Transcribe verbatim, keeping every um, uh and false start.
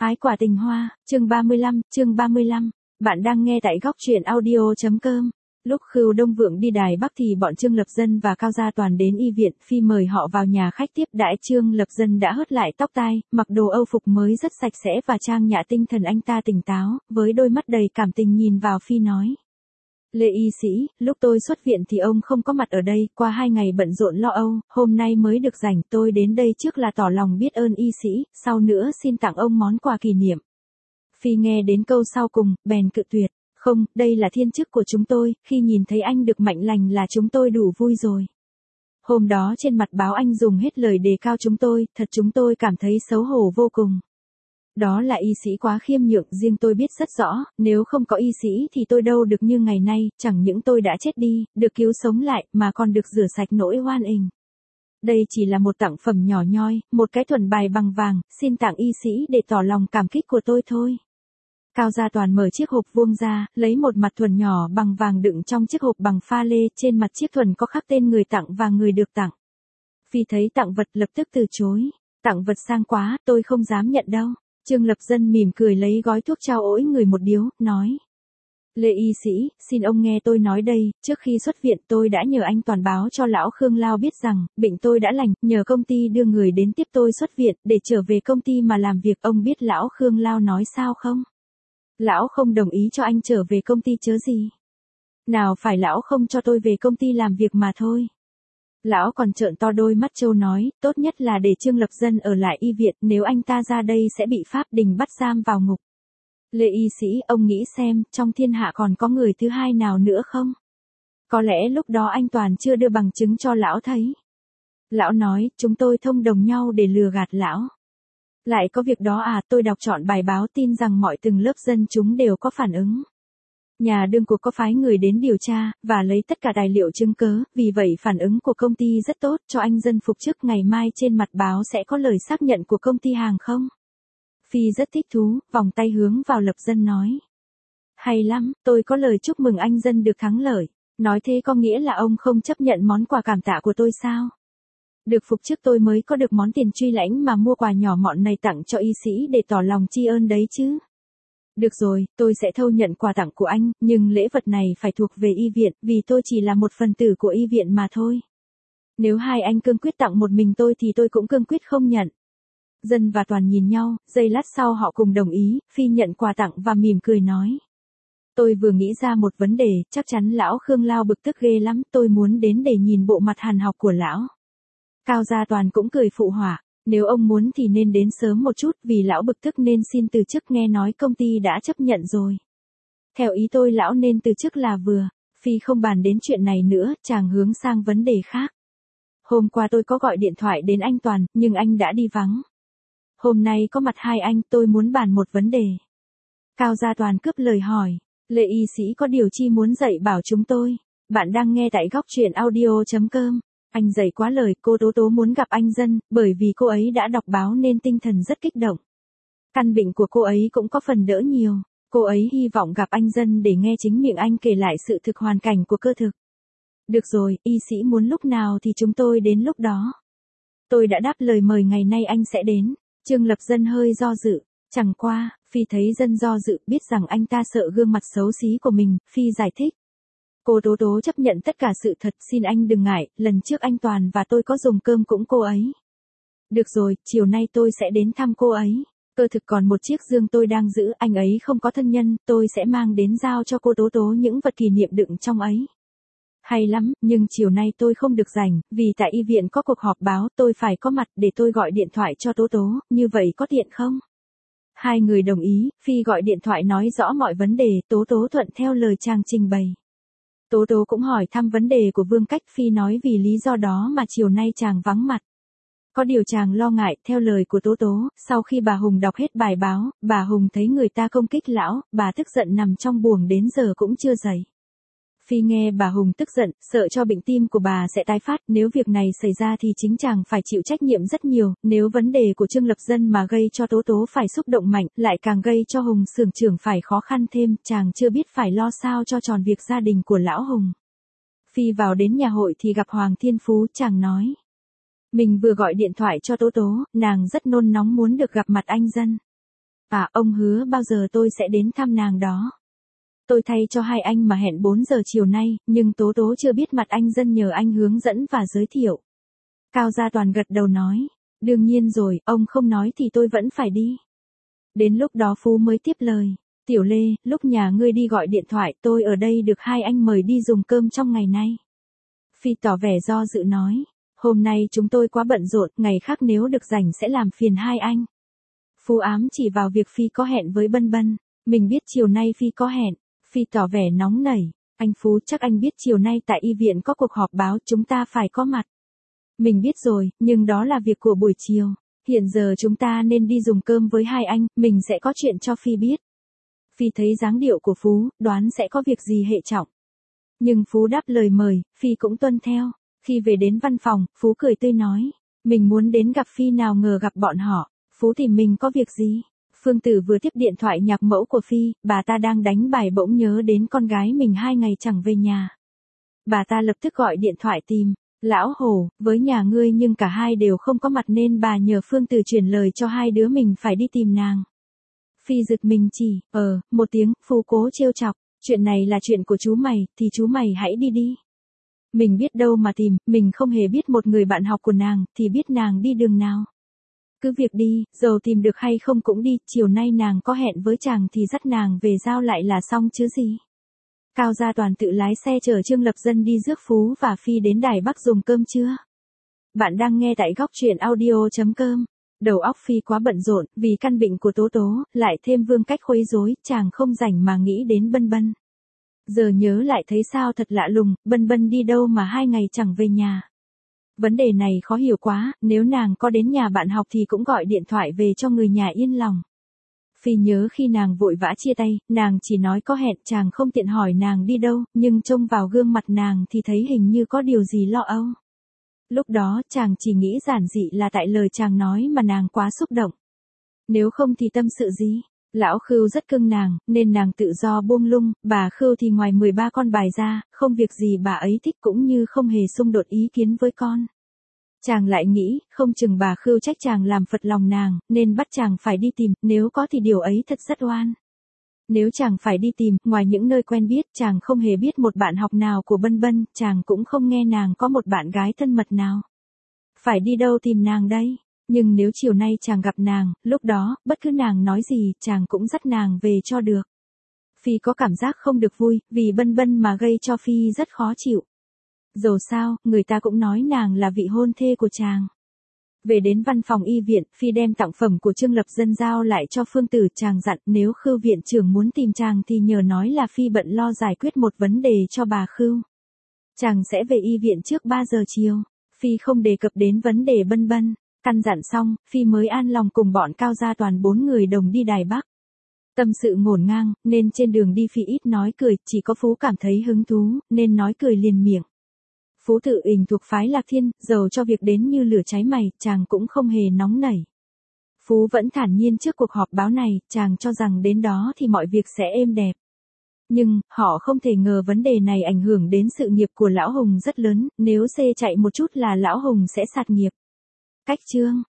Ái quả tình hoa, chương ba mươi lăm, chương ba mươi lăm. Bạn đang nghe tại góc truyện audio.com. Lúc Khưu Đông Vượng đi Đài Bắc thì bọn Trương Lập Dân và Cao Gia Toàn đến y viện, Phi mời họ vào nhà khách tiếp đãi. Trương Lập Dân đã hớt lại tóc tai, mặc đồ Âu phục mới rất sạch sẽ và trang nhã, tinh thần anh ta tỉnh táo, với đôi mắt đầy cảm tình nhìn vào Phi nói. Lê y sĩ, lúc tôi xuất viện thì ông không có mặt ở đây, qua hai ngày bận rộn lo âu, hôm nay mới được rảnh, tôi đến đây trước là tỏ lòng biết ơn y sĩ, sau nữa xin tặng ông món quà kỷ niệm. Phi nghe đến câu sau cùng, bèn cự tuyệt, không, đây là thiên chức của chúng tôi, khi nhìn thấy anh được mạnh lành là chúng tôi đủ vui rồi. Hôm đó trên mặt báo anh dùng hết lời đề cao chúng tôi, thật chúng tôi cảm thấy xấu hổ vô cùng. Đó là y sĩ quá khiêm nhượng, riêng tôi biết rất rõ, nếu không có y sĩ thì tôi đâu được như ngày nay, chẳng những tôi đã chết đi, được cứu sống lại, mà còn được rửa sạch nỗi oan ình. Đây chỉ là một tặng phẩm nhỏ nhoi, một cái thuần bài bằng vàng, xin tặng y sĩ để tỏ lòng cảm kích của tôi thôi. Cao Gia Toàn mở chiếc hộp vuông ra, lấy một mặt thuần nhỏ bằng vàng đựng trong chiếc hộp bằng pha lê, trên mặt chiếc thuần có khắc tên người tặng và người được tặng. Phi thấy tặng vật lập tức từ chối, tặng vật sang quá, tôi không dám nhận đâu. Trương Lập Dân mỉm cười lấy gói thuốc trao ỗi người một điếu, nói. Lê y sĩ, xin ông nghe tôi nói đây, trước khi xuất viện tôi đã nhờ anh Toàn báo cho lão Khương Lao biết rằng, bệnh tôi đã lành, nhờ công ty đưa người đến tiếp tôi xuất viện, để trở về công ty mà làm việc. Ông biết lão Khương Lao nói sao không? Lão không đồng ý cho anh trở về công ty chớ gì. Nào phải lão không cho tôi về công ty làm việc mà thôi. Lão còn trợn to đôi mắt trâu nói, tốt nhất là để Trương Lập Dân ở lại y viện, nếu anh ta ra đây sẽ bị Pháp Đình bắt giam vào ngục. Lê y sĩ, ông nghĩ xem, trong thiên hạ còn có người thứ hai nào nữa không? Có lẽ lúc đó anh Toàn chưa đưa bằng chứng cho lão thấy. Lão nói, chúng tôi thông đồng nhau để lừa gạt lão. Lại có việc đó à, tôi đọc trọn bài báo tin rằng mọi từng lớp dân chúng đều có phản ứng. Nhà đương cuộc có phái người đến điều tra, và lấy tất cả tài liệu chứng cớ, vì vậy phản ứng của công ty rất tốt, cho anh dân phục chức. Ngày mai trên mặt báo sẽ có lời xác nhận của công ty hàng không? Phi rất thích thú, vòng tay hướng vào Lập Dân nói. Hay lắm, tôi có lời chúc mừng anh dân được thắng lợi. Nói thế có nghĩa là ông không chấp nhận món quà cảm tạ của tôi sao? Được phục chức tôi mới có được món tiền truy lãnh mà mua quà nhỏ mọn này tặng cho y sĩ để tỏ lòng tri ân đấy chứ. Được rồi, tôi sẽ thâu nhận quà tặng của anh, nhưng lễ vật này phải thuộc về y viện, vì tôi chỉ là một phần tử của y viện mà thôi. Nếu hai anh cương quyết tặng một mình tôi thì tôi cũng cương quyết không nhận. Dân và Toàn nhìn nhau, giây lát sau họ cùng đồng ý, Phi nhận quà tặng và mỉm cười nói. Tôi vừa nghĩ ra một vấn đề, chắc chắn lão Khương Lao bực tức ghê lắm, tôi muốn đến để nhìn bộ mặt hàn học của lão. Cao Gia Toàn cũng cười phụ họa. Nếu ông muốn thì nên đến sớm một chút, vì lão bực tức nên xin từ chức, nghe nói công ty đã chấp nhận rồi. Theo ý tôi lão nên từ chức là vừa. Phi không bàn đến chuyện này nữa, chàng hướng sang vấn đề khác. Hôm qua tôi có gọi điện thoại đến anh Toàn, nhưng anh đã đi vắng. Hôm nay có mặt hai anh, tôi muốn bàn một vấn đề. Cao Gia Toàn cướp lời hỏi. Lê y sĩ có điều chi muốn dạy bảo chúng tôi? Bạn đang nghe tại góc truyện audio.com. Anh dạy quá lời, cô Tố Tố muốn gặp anh dân, bởi vì cô ấy đã đọc báo nên tinh thần rất kích động. Căn bệnh của cô ấy cũng có phần đỡ nhiều, cô ấy hy vọng gặp anh dân để nghe chính miệng anh kể lại sự thực hoàn cảnh của cơ thực. Được rồi, y sĩ muốn lúc nào thì chúng tôi đến lúc đó. Tôi đã đáp lời mời ngày nay anh sẽ đến. Trương Lập Dân hơi do dự, chẳng qua, Phi thấy dân do dự, biết rằng anh ta sợ gương mặt xấu xí của mình, Phi giải thích. Cô Tố Tố chấp nhận tất cả sự thật, xin anh đừng ngại, lần trước anh Toàn và tôi có dùng cơm cũng cô ấy. Được rồi, chiều nay tôi sẽ đến thăm cô ấy. Cơ thực còn một chiếc dương tôi đang giữ, anh ấy không có thân nhân, tôi sẽ mang đến giao cho cô Tố Tố những vật kỷ niệm đựng trong ấy. Hay lắm, nhưng chiều nay tôi không được rảnh, vì tại y viện có cuộc họp báo, tôi phải có mặt để tôi gọi điện thoại cho Tố Tố, như vậy có tiện không? Hai người đồng ý, Phi gọi điện thoại nói rõ mọi vấn đề, Tố Tố thuận theo lời chàng trình bày. Tố Tố cũng hỏi thăm vấn đề của Vương Cách, Phi nói vì lý do đó mà chiều nay chàng vắng mặt. Có điều chàng lo ngại, theo lời của Tố Tố, sau khi bà Hùng đọc hết bài báo, bà Hùng thấy người ta công kích lão, bà tức giận nằm trong buồng đến giờ cũng chưa dậy. Phi nghe bà Hùng tức giận, sợ cho bệnh tim của bà sẽ tái phát, nếu việc này xảy ra thì chính chàng phải chịu trách nhiệm rất nhiều, nếu vấn đề của Trương Lập Dân mà gây cho Tố Tố phải xúc động mạnh, lại càng gây cho Hùng xưởng trưởng phải khó khăn thêm, chàng chưa biết phải lo sao cho tròn việc gia đình của lão Hùng. Phi vào đến nhà hội thì gặp Hoàng Thiên Phú, chàng nói. Mình vừa gọi điện thoại cho Tố Tố, nàng rất nôn nóng muốn được gặp mặt anh dân. À, ông hứa bao giờ tôi sẽ đến thăm nàng đó. Tôi thay cho hai anh mà hẹn bốn giờ chiều nay, nhưng Tố Tố chưa biết mặt anh Dân nhờ anh hướng dẫn và giới thiệu. Cao Gia Toàn gật đầu nói, đương nhiên rồi, ông không nói thì tôi vẫn phải đi. Đến lúc đó Phú mới tiếp lời, Tiểu Lê, lúc nhà ngươi đi gọi điện thoại, tôi ở đây được hai anh mời đi dùng cơm trong ngày nay. Phi tỏ vẻ do dự nói, hôm nay chúng tôi quá bận rộn, ngày khác nếu được rảnh sẽ làm phiền hai anh. Phú ám chỉ vào việc Phi có hẹn với Bân Bân, mình biết chiều nay Phi có hẹn. Phi tỏ vẻ nóng nảy, anh Phú chắc anh biết chiều nay tại y viện có cuộc họp báo, chúng ta phải có mặt. Mình biết rồi, nhưng đó là việc của buổi chiều, hiện giờ chúng ta nên đi dùng cơm với hai anh, mình sẽ có chuyện cho Phi biết. Phi thấy dáng điệu của Phú, đoán sẽ có việc gì hệ trọng. Nhưng Phú đáp lời mời, Phi cũng tuân theo. Khi về đến văn phòng, Phú cười tươi nói, mình muốn đến gặp Phi nào ngờ gặp bọn họ. Phú tìm mình có việc gì? Phương Tử vừa tiếp điện thoại nhạc mẫu của Phi, bà ta đang đánh bài bỗng nhớ đến con gái mình hai ngày chẳng về nhà. Bà ta lập tức gọi điện thoại tìm, lão Hồ, với nhà ngươi nhưng cả hai đều không có mặt nên bà nhờ Phương Tử chuyển lời cho hai đứa mình phải đi tìm nàng. Phi giật mình chỉ, ờ, một tiếng, Phú cố trêu chọc, chuyện này là chuyện của chú mày, thì chú mày hãy đi đi. Mình biết đâu mà tìm, mình không hề biết một người bạn học của nàng, thì biết nàng đi đường nào. Cứ việc đi, dầu tìm được hay không cũng đi, chiều nay nàng có hẹn với chàng thì dắt nàng về giao lại là xong chứ gì. Cao Gia Toàn tự lái xe chở Trương Lập Dân đi rước Phú và Phi đến Đài Bắc dùng cơm trưa. Bạn đang nghe tại góc truyện audio.com. Đầu óc Phi quá bận rộn, vì căn bệnh của Tố Tố, lại thêm Vương Cách quấy rối, chàng không rảnh mà nghĩ đến Bân Bân. Giờ nhớ lại thấy sao thật lạ lùng, Bân Bân đi đâu mà hai ngày chẳng về nhà. Vấn đề này khó hiểu quá, nếu nàng có đến nhà bạn học thì cũng gọi điện thoại về cho người nhà yên lòng. Phi nhớ khi nàng vội vã chia tay, nàng chỉ nói có hẹn, chàng không tiện hỏi nàng đi đâu, nhưng trông vào gương mặt nàng thì thấy hình như có điều gì lo âu. Lúc đó chàng chỉ nghĩ giản dị là tại lời chàng nói mà nàng quá xúc động. Nếu không thì tâm sự gì? Lão Khưu rất cưng nàng, nên nàng tự do buông lung, bà Khưu thì ngoài mười ba con bài ra, không việc gì bà ấy thích cũng như không hề xung đột ý kiến với con. Chàng lại nghĩ, không chừng bà Khưu trách chàng làm phật lòng nàng, nên bắt chàng phải đi tìm, nếu có thì điều ấy thật rất oan. Nếu chàng phải đi tìm, ngoài những nơi quen biết, chàng không hề biết một bạn học nào của Bân Bân, chàng cũng không nghe nàng có một bạn gái thân mật nào. Phải đi đâu tìm nàng đây? Nhưng nếu chiều nay chàng gặp nàng, lúc đó, bất cứ nàng nói gì, chàng cũng dắt nàng về cho được. Phi có cảm giác không được vui, vì Bân Bân mà gây cho Phi rất khó chịu. Dầu sao, người ta cũng nói nàng là vị hôn thê của chàng. Về đến văn phòng y viện, Phi đem tặng phẩm của Trương Lập Dân giao lại cho Phương Tử, chàng dặn nếu Khưu viện trưởng muốn tìm chàng thì nhờ nói là Phi bận lo giải quyết một vấn đề cho bà Khưu. Chàng sẽ về y viện trước ba giờ chiều. Phi không đề cập đến vấn đề Bân Bân. Căn dặn xong, Phi mới an lòng cùng bọn Cao Gia Toàn bốn người đồng đi Đài Bắc. Tâm sự ngổn ngang, nên trên đường đi Phi ít nói cười, chỉ có Phú cảm thấy hứng thú, nên nói cười liền miệng. Phú tự ình thuộc phái Lạc Thiên, dầu cho việc đến như lửa cháy mày, chàng cũng không hề nóng nảy. Phú vẫn thản nhiên trước cuộc họp báo này, chàng cho rằng đến đó thì mọi việc sẽ êm đẹp. Nhưng, họ không thể ngờ vấn đề này ảnh hưởng đến sự nghiệp của Lão Hùng rất lớn, nếu xê chạy một chút là Lão Hùng sẽ sạt nghiệp. Cách chương